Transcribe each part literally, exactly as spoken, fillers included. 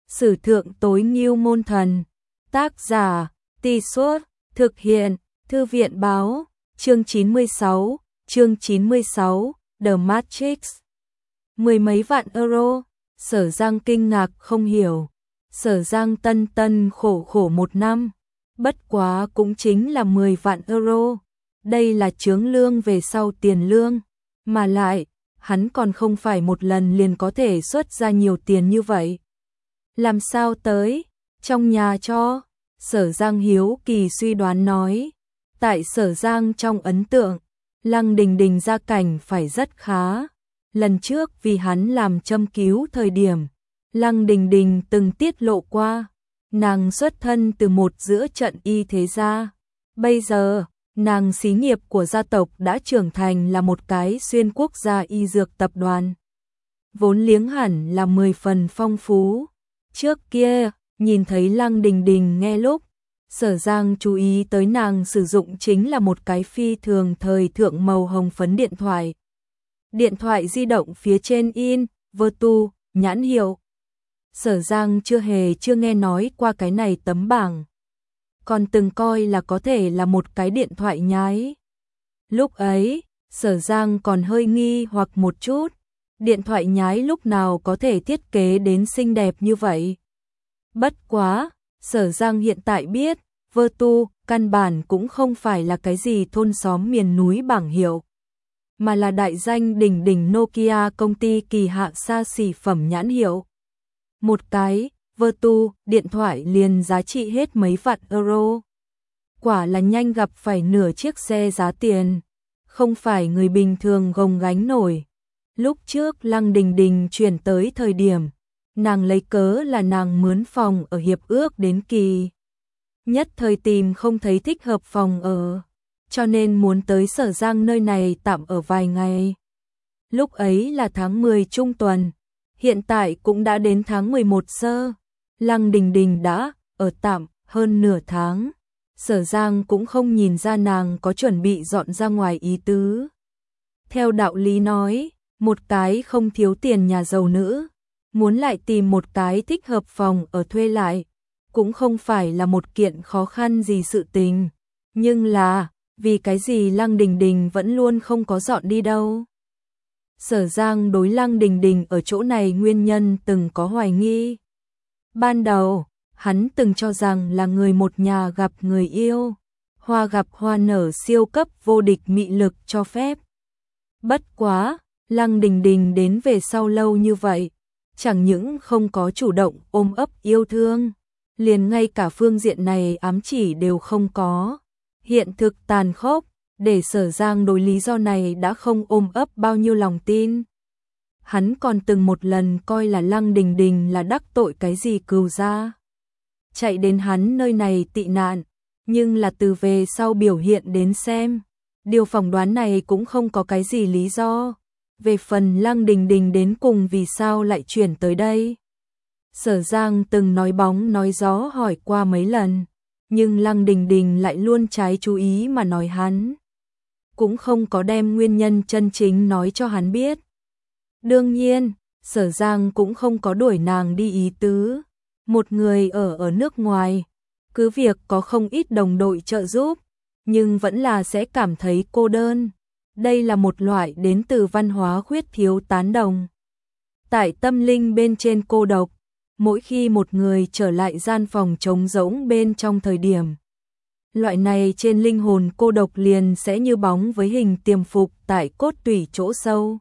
Sử thượng tối ngưu môn thần. Tác giả, Tì Suốt, thực hiện, Thư viện báo, chương chín mươi sáu, chương chín mươi sáu, The Matrix. Mười mấy vạn euro, Sở Giang kinh ngạc không hiểu. Sở Giang tân tân khổ khổ một năm, bất quá cũng chính là mười vạn euro. Đây là chướng lương về sau tiền lương, mà lại, hắn còn không phải một lần liền có thể xuất ra nhiều tiền như vậy. Làm sao tới? Trong nhà cho? Sở Giang hiếu kỳ suy đoán nói. Tại Sở Giang trong ấn tượng, Lăng Đình Đình gia cảnh phải rất khá. Lần trước vì hắn làm châm cứu thời điểm, Lăng Đình Đình từng tiết lộ qua, nàng xuất thân từ một giữa trận y thế gia. Bây giờ, nàng xí nghiệp của gia tộc đã trưởng thành là một cái xuyên quốc gia y dược tập đoàn. Vốn liếng hẳn là mười phần phong phú. Trước kia, nhìn thấy Lăng Đình Đình nghe lúc, Sở Giang chú ý tới nàng sử dụng chính là một cái phi thường thời thượng màu hồng phấn điện thoại. Điện thoại di động phía trên in, Vertu, nhãn hiệu. Sở Giang chưa hề chưa nghe nói qua cái này tấm bảng. Còn từng coi là có thể là một cái điện thoại nhái. Lúc ấy, Sở Giang còn hơi nghi hoặc một chút. Điện thoại nhái lúc nào có thể thiết kế đến xinh đẹp như vậy. Bất quá, Sở Giang hiện tại biết, Vertu căn bản cũng không phải là cái gì thôn xóm miền núi bảng hiệu, mà là đại danh đỉnh đỉnh Nokia, công ty kỳ hạ xa xỉ phẩm nhãn hiệu. Một cái Vertu điện thoại liền giá trị hết mấy vạn euro. Quả là nhanh gặp phải nửa chiếc xe giá tiền, không phải người bình thường gồng gánh nổi. Lúc trước Lăng Đình Đình chuyển tới thời điểm, nàng lấy cớ là nàng mướn phòng ở hiệp ước đến kỳ. Nhất thời tìm không thấy thích hợp phòng ở, cho nên muốn tới Sở Giang nơi này tạm ở vài ngày. Lúc ấy là tháng mười trung tuần, hiện tại cũng đã đến tháng mười một sơ. Lăng Đình Đình đã ở tạm hơn nửa tháng. Sở Giang cũng không nhìn ra nàng có chuẩn bị dọn ra ngoài ý tứ. Theo đạo lý nói, một cái không thiếu tiền nhà giàu nữ, muốn lại tìm một cái thích hợp phòng ở thuê lại, cũng không phải là một kiện khó khăn gì sự tình. Nhưng là, vì cái gì Lăng Đình Đình vẫn luôn không có dọn đi đâu? Sở Giang đối Lăng Đình Đình ở chỗ này nguyên nhân từng có hoài nghi. Ban đầu, hắn từng cho rằng là người một nhà gặp người yêu, hoa gặp hoa nở siêu cấp vô địch mị lực cho phép. Bất quá, Lăng Đình Đình đến về sau lâu như vậy, chẳng những không có chủ động ôm ấp yêu thương, liền ngay cả phương diện này ám chỉ đều không có. Hiện thực tàn khốc, để Sở Giang đối lý do này đã không ôm ấp bao nhiêu lòng tin. Hắn còn từng một lần coi là Lăng Đình Đình là đắc tội cái gì cừu gia, chạy đến hắn nơi này tị nạn, nhưng là từ về sau biểu hiện đến xem, điều phỏng đoán này cũng không có cái gì lý do. Về phần Lăng Đình Đình đến cùng vì sao lại chuyển tới đây, Sở Giang từng nói bóng nói gió hỏi qua mấy lần, nhưng Lăng Đình Đình lại luôn trái chú ý mà nói hắn, cũng không có đem nguyên nhân chân chính nói cho hắn biết. Đương nhiên, Sở Giang cũng không có đuổi nàng đi ý tứ. Một người ở ở nước ngoài, cứ việc có không ít đồng đội trợ giúp, nhưng vẫn là sẽ cảm thấy cô đơn. Đây là một loại đến từ văn hóa khuyết thiếu tán đồng. Tại tâm linh bên trên cô độc, mỗi khi một người trở lại gian phòng trống rỗng bên trong thời điểm, loại này trên linh hồn cô độc liền sẽ như bóng với hình tiềm phục tại cốt tủy chỗ sâu.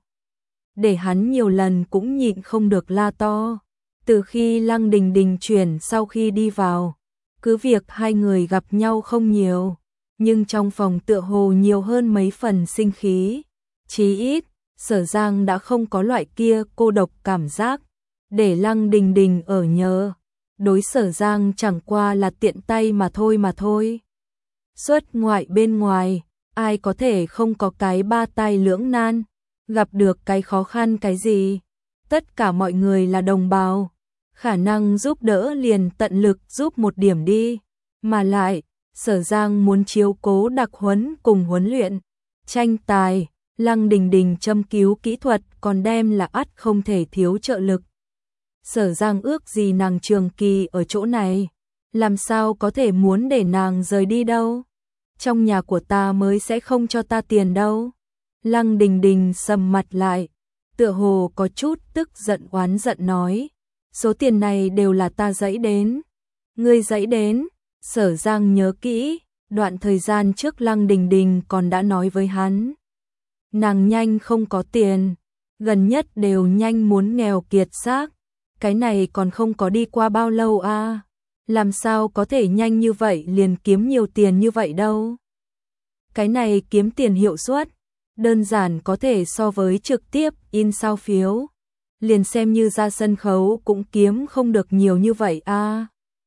Để hắn nhiều lần cũng nhịn không được la to. Từ khi Lăng Đình Đình chuyển sau khi đi vào, cứ việc hai người gặp nhau không nhiều, nhưng trong phòng tựa hồ nhiều hơn mấy phần sinh khí. Chí ít, Sở Giang đã không có loại kia cô độc cảm giác. Để Lăng Đình Đình ở nhờ, đối Sở Giang chẳng qua là tiện tay mà thôi mà thôi. Xuất ngoại bên ngoài, ai có thể không có cái ba tai lưỡng nan, gặp được cái khó khăn cái gì, tất cả mọi người là đồng bào, khả năng giúp đỡ liền tận lực giúp một điểm đi, mà lại, Sở Giang muốn chiếu cố đặc huấn cùng huấn luyện, tranh tài, Lăng Đình Đình châm cứu kỹ thuật còn đem là ắt không thể thiếu trợ lực. Sở Giang ước gì nàng trường kỳ ở chỗ này, làm sao có thể muốn để nàng rời đi đâu. Trong nhà của ta mới sẽ không cho ta tiền đâu. Lăng Đình Đình sầm mặt lại, tựa hồ có chút tức giận oán giận nói, số tiền này đều là ta dẫy đến. Ngươi dẫy đến? Sở Giang nhớ kỹ, đoạn thời gian trước Lăng Đình Đình còn đã nói với hắn. Nàng nhanh không có tiền, gần nhất đều nhanh muốn nghèo kiệt xác, cái này còn không có đi qua bao lâu à, làm sao có thể nhanh như vậy liền kiếm nhiều tiền như vậy đâu. Cái này kiếm tiền hiệu suất, đơn giản có thể so với trực tiếp in sao phiếu, liền xem như ra sân khấu cũng kiếm không được nhiều như vậy à.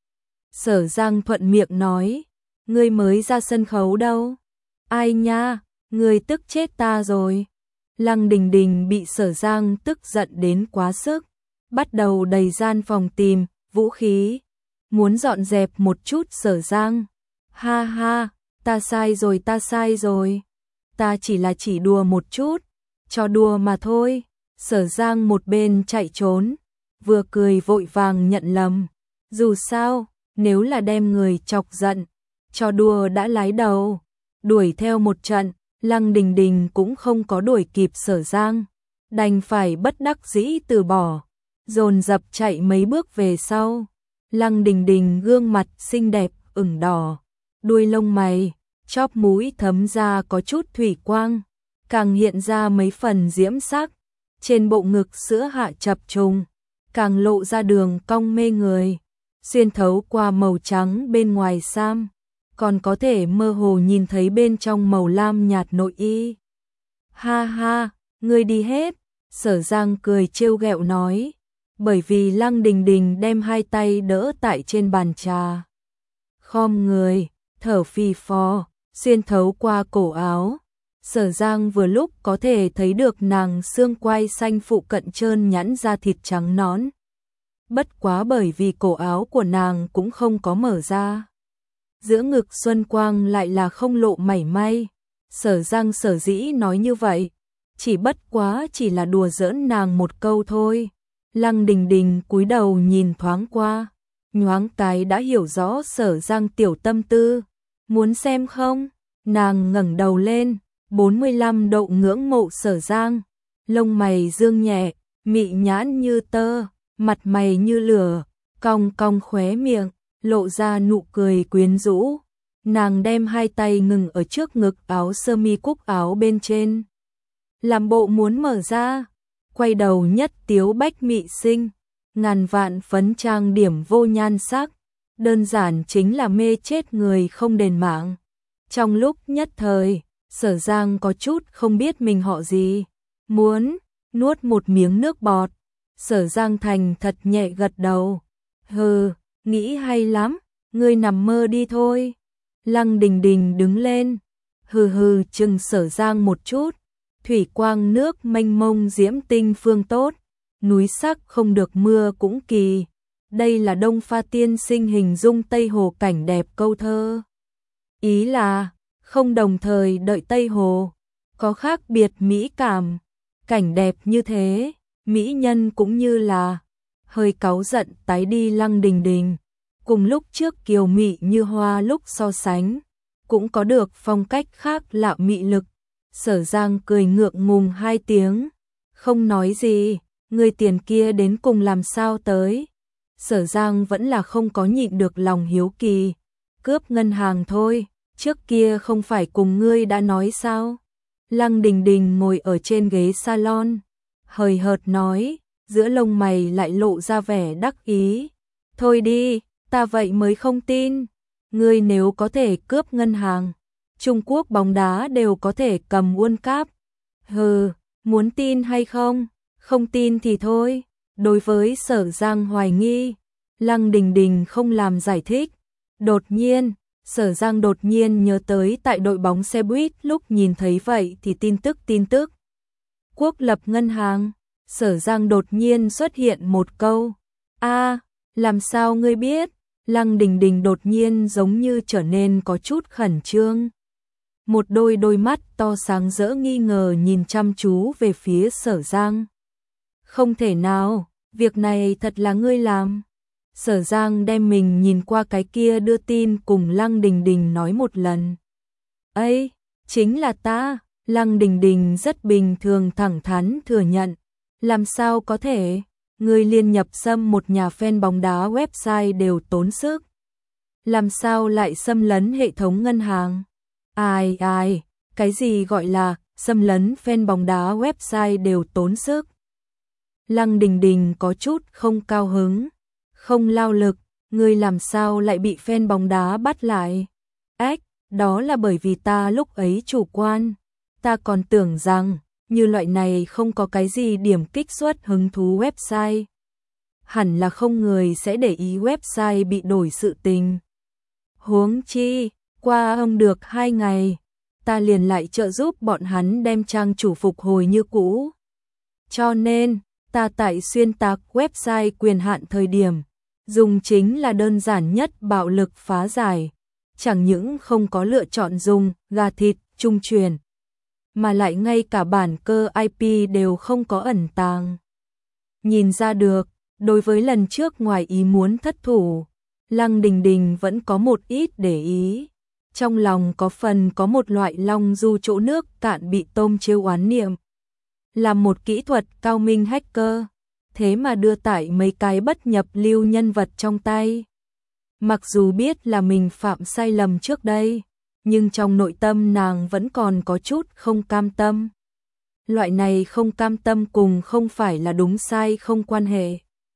Sở Giang thuận miệng nói, ngươi mới ra sân khấu đâu. Ai nha, ngươi tức chết ta rồi. Lăng Đình Đình bị Sở Giang tức giận đến quá sức, bắt đầu đầy gian phòng tìm vũ khí, muốn dọn dẹp một chút Sở Giang. Ha ha, ta sai rồi ta sai rồi, ta chỉ là chỉ đùa một chút, cho đùa mà thôi. Sở Giang một bên chạy trốn, vừa cười vội vàng nhận lầm, dù sao, nếu là đem người chọc giận, cho đùa đã lái đầu, đuổi theo một trận, Lăng Đình Đình cũng không có đuổi kịp Sở Giang, đành phải bất đắc dĩ từ bỏ, dồn dập chạy mấy bước về sau. Lăng Đình Đình gương mặt xinh đẹp ửng đỏ, đuôi lông mày, chóp mũi thấm ra có chút thủy quang, càng hiện ra mấy phần diễm sắc, trên bộ ngực sữa hạ chập trùng, càng lộ ra đường cong mê người, xuyên thấu qua màu trắng bên ngoài sam, còn có thể mơ hồ nhìn thấy bên trong màu lam nhạt nội y. Ha ha, ngươi đi hết, Sở Giang cười trêu ghẹo nói, bởi vì Lăng Đình Đình đem hai tay đỡ tại trên bàn trà. Khom người, thở phì phò, xuyên thấu qua cổ áo. Sở Giang vừa lúc có thể thấy được nàng xương quai xanh phụ cận trơn nhẵn da thịt trắng nõn. Bất quá bởi vì cổ áo của nàng cũng không có mở ra, giữa ngực xuân quang lại là không lộ mảy may. Sở Giang sở dĩ nói như vậy, chỉ bất quá chỉ là đùa giỡn nàng một câu thôi. Lăng Đình Đình cúi đầu nhìn thoáng qua, nhoáng cái đã hiểu rõ Sở Giang tiểu tâm tư. Muốn xem không? Nàng ngẩng đầu lên, bốn mươi lăm độ ngưỡng mộ Sở Giang, lông mày dương nhẹ, mị nhãn như tơ, mặt mày như lửa, cong cong khóe miệng, lộ ra nụ cười quyến rũ. Nàng đem hai tay ngừng ở trước ngực áo sơ mi cúc áo bên trên, làm bộ muốn mở ra, quay đầu nhất tiếu bách mị sinh, ngàn vạn phấn trang điểm vô nhan sắc, đơn giản chính là mê chết người không đền mạng. Trong lúc nhất thời, Sở Giang có chút không biết mình họ gì, muốn nuốt một miếng nước bọt. Sở Giang thành thật nhẹ gật đầu, hừ, nghĩ hay lắm, ngươi nằm mơ đi thôi. Lăng Đình Đình đứng lên, hừ hừ chừng Sở Giang một chút, thủy quang nước mênh mông diễm tinh phương tốt, núi sắc không được mưa cũng kỳ. Đây là Đông Pha tiên sinh hình dung Tây Hồ cảnh đẹp câu thơ. Ý là, không đồng thời đợi Tây Hồ, có khác biệt mỹ cảm, cảnh đẹp như thế, mỹ nhân cũng như là, hơi cáu giận tái đi Lăng Đình Đình, cùng lúc trước kiều mị như hoa lúc so sánh, cũng có được phong cách khác lạ mị lực. Sở Giang cười ngượng ngùng hai tiếng, không nói gì, người tiền kia đến cùng làm sao tới. Sở Giang vẫn là không có nhịn được lòng hiếu kỳ, cướp ngân hàng thôi, trước kia không phải cùng ngươi đã nói sao. Lăng Đình Đình ngồi ở trên ghế salon, hời hợt nói, giữa lông mày lại lộ ra vẻ đắc ý. Thôi đi, ta vậy mới không tin, ngươi nếu có thể cướp ngân hàng, Trung Quốc bóng đá đều có thể cầm World Cup. Hừ, muốn tin hay không? Không tin thì thôi. Đối với Sở Giang hoài nghi, Lăng Đình Đình không làm giải thích. Đột nhiên, Sở Giang đột nhiên nhớ tới tại đội bóng xe buýt lúc nhìn thấy vậy thì tin tức tin tức. Quốc lập ngân hàng, Sở Giang đột nhiên xuất hiện một câu. A, làm sao ngươi biết? Lăng Đình Đình đột nhiên giống như trở nên có chút khẩn trương. Một đôi đôi mắt to sáng rỡ nghi ngờ nhìn chăm chú về phía Sở Giang. Không thể nào, Việc này thật là ngươi làm. Sở Giang đem mình nhìn qua cái kia đưa tin cùng Lăng Đình Đình nói một lần. Ấy, chính là ta. Lăng Đình Đình rất bình thường thẳng thắn thừa nhận. Làm sao có thể, ngươi liên nhập xâm một nhà fan bóng đá website đều tốn sức. Làm sao lại xâm lấn hệ thống ngân hàng? Ai ai, cái gì gọi là xâm lấn fan bóng đá website đều tốn sức? Lăng Đình Đình có chút không cao hứng. Không lao lực, ngươi làm sao lại bị fan bóng đá bắt lại? Ách, đó là bởi vì ta lúc ấy chủ quan. Ta còn tưởng rằng, như loại này không có cái gì điểm kích xuất hứng thú website. Hẳn là không người sẽ để ý website bị đổi sự tình. Huống chi, qua ông được hai ngày, ta liền lại trợ giúp bọn hắn đem trang chủ phục hồi như cũ. Cho nên, ta tại xuyên tạc website quyền hạn thời điểm, dùng chính là đơn giản nhất bạo lực phá giải. Chẳng những không có lựa chọn dùng gà thịt trung truyền, mà lại ngay cả bản cơ i pê đều không có ẩn tàng. Nhìn ra được, đối với lần trước ngoài ý muốn thất thủ, Lăng Đình Đình vẫn có một ít để ý. Trong lòng có phần có một loại long du chỗ nước cạn bị tôm trêu oán niệm. Là một kỹ thuật cao minh hacker, thế mà đưa tải mấy cái bất nhập lưu nhân vật trong tay. Mặc dù biết là mình phạm sai lầm trước đây, nhưng trong nội tâm nàng vẫn còn có chút không cam tâm. Loại này không cam tâm cùng không phải là đúng sai không quan hệ,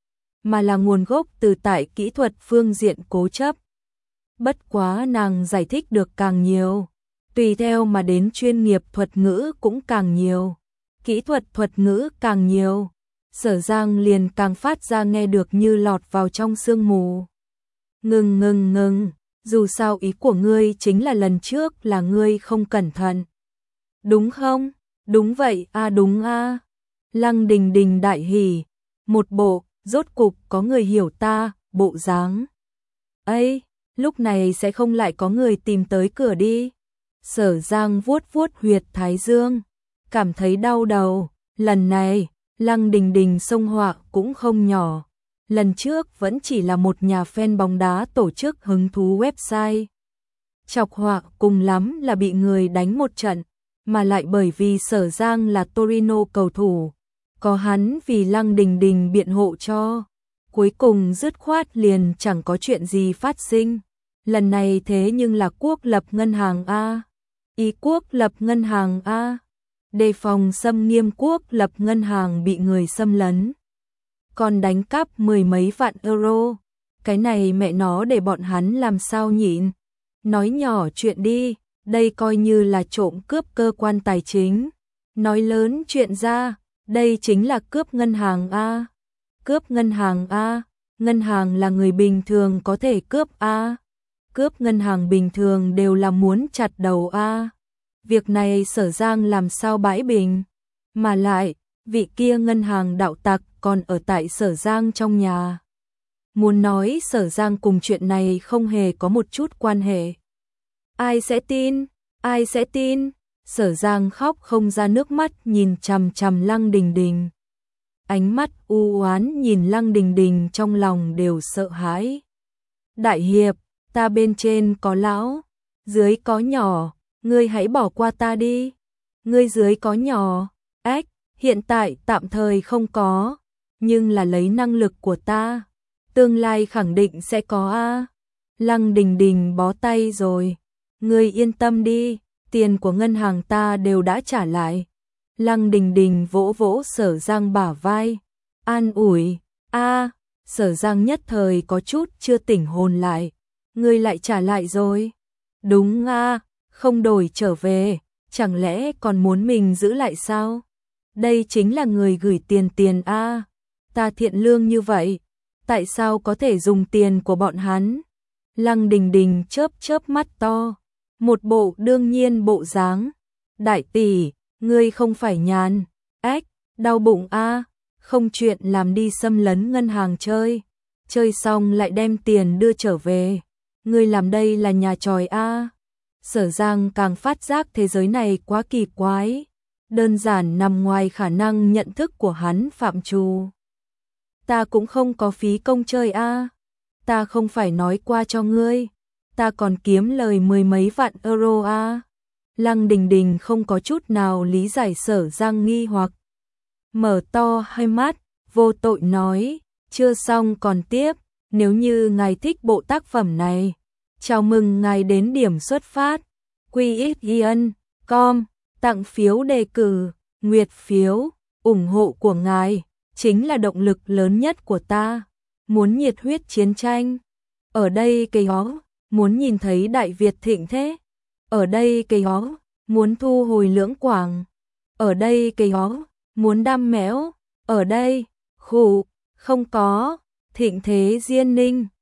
mà là nguồn gốc từ tại kỹ thuật phương diện cố chấp. Bất quá nàng giải thích được càng nhiều, tùy theo mà đến chuyên nghiệp thuật ngữ cũng càng nhiều, kỹ thuật thuật ngữ càng nhiều, Sở Giang liền càng phát ra nghe được như lọt vào trong sương mù. Ngừng ngừng ngừng, dù sao ý của ngươi chính là lần trước là ngươi không cẩn thận. Đúng không? Đúng vậy, a à, đúng a. À. Lăng Đình Đình đại hỉ, một bộ, rốt cục có người hiểu ta, bộ dáng. Ấy, lúc này sẽ không lại có người tìm tới cửa đi. Sở Giang vuốt vuốt huyệt thái dương, cảm thấy đau đầu, lần này, Lăng Đình Đình xông họa cũng không nhỏ. Lần trước vẫn chỉ là một nhà fan bóng đá tổ chức hứng thú website. Chọc họa cùng lắm là bị người đánh một trận, mà lại bởi vì Sở Giang là Torino cầu thủ, có hắn vì Lăng Đình Đình biện hộ cho. Cuối cùng dứt khoát liền chẳng có chuyện gì phát sinh. Lần này thế nhưng là quốc lập ngân hàng A. Ý quốc lập ngân hàng A. Đề phòng xâm nghiêm quốc lập ngân hàng bị người xâm lấn. Còn đánh cắp mười mấy vạn euro. Cái này mẹ nó để bọn hắn làm sao nhịn. Nói nhỏ chuyện đi, đây coi như là trộm cướp cơ quan tài chính. Nói lớn chuyện ra, đây chính là cướp ngân hàng A. Cướp ngân hàng A, ngân hàng là người bình thường có thể cướp A. Cướp ngân hàng bình thường đều là muốn chặt đầu A. Việc này Sở Giang làm sao bãi bình. Mà lại, vị kia ngân hàng đạo tặc còn ở tại Sở Giang trong nhà. Muốn nói Sở Giang cùng chuyện này không hề có một chút quan hệ. Ai sẽ tin? Ai sẽ tin? Sở Giang khóc không ra nước mắt nhìn chằm chằm Lăng Đình Đình. Ánh mắt u oán nhìn Lăng Đình Đình trong lòng đều sợ hãi. Đại hiệp, ta bên trên có lão, dưới có nhỏ, ngươi hãy bỏ qua ta đi. Ngươi dưới có nhỏ, ách, hiện tại tạm thời không có, nhưng là lấy năng lực của ta, tương lai khẳng định sẽ có a. Lăng Đình Đình bó tay rồi. Ngươi yên tâm đi, tiền của ngân hàng ta đều đã trả lại. Lăng Đình Đình vỗ vỗ Sở Giang bả vai, an ủi. A, Sở Giang nhất thời có chút chưa tỉnh hồn lại. Ngươi lại trả lại rồi? Đúng a, không đổi trở về, chẳng lẽ còn muốn mình giữ lại sao? Đây chính là người gửi tiền tiền a. Ta thiện lương như vậy, tại sao có thể dùng tiền của bọn hắn? Lăng Đình Đình chớp chớp mắt to, một bộ đương nhiên bộ dáng. Đại tỷ, ngươi không phải nhàn, ách, đau bụng a, không chuyện làm đi xâm lấn ngân hàng chơi, chơi xong lại đem tiền đưa trở về, ngươi làm đây là nhà tròi a. Sở Giang càng phát giác thế giới này quá kỳ quái, đơn giản nằm ngoài khả năng nhận thức của hắn phạm trù. Ta cũng không có phí công chơi a. Ta không phải nói qua cho ngươi, ta còn kiếm lời mười mấy vạn euro a. Lăng Đình Đình không có chút nào lý giải Sở Giang nghi hoặc. Mở to hai mắt, vô tội nói, chưa xong còn tiếp, nếu như ngài thích bộ tác phẩm này, chào mừng ngài đến điểm xuất phát, quy ích yên, com, tặng phiếu đề cử, nguyệt phiếu, ủng hộ của ngài, chính là động lực lớn nhất của ta, muốn nhiệt huyết chiến tranh, ở đây cây ó, muốn nhìn thấy Đại Việt thịnh thế, ở đây cây ó, muốn thu hồi Lưỡng Quảng, ở đây cây ó, muốn đam mẽo, ở đây, khủ, không có, thịnh thế Diên Ninh.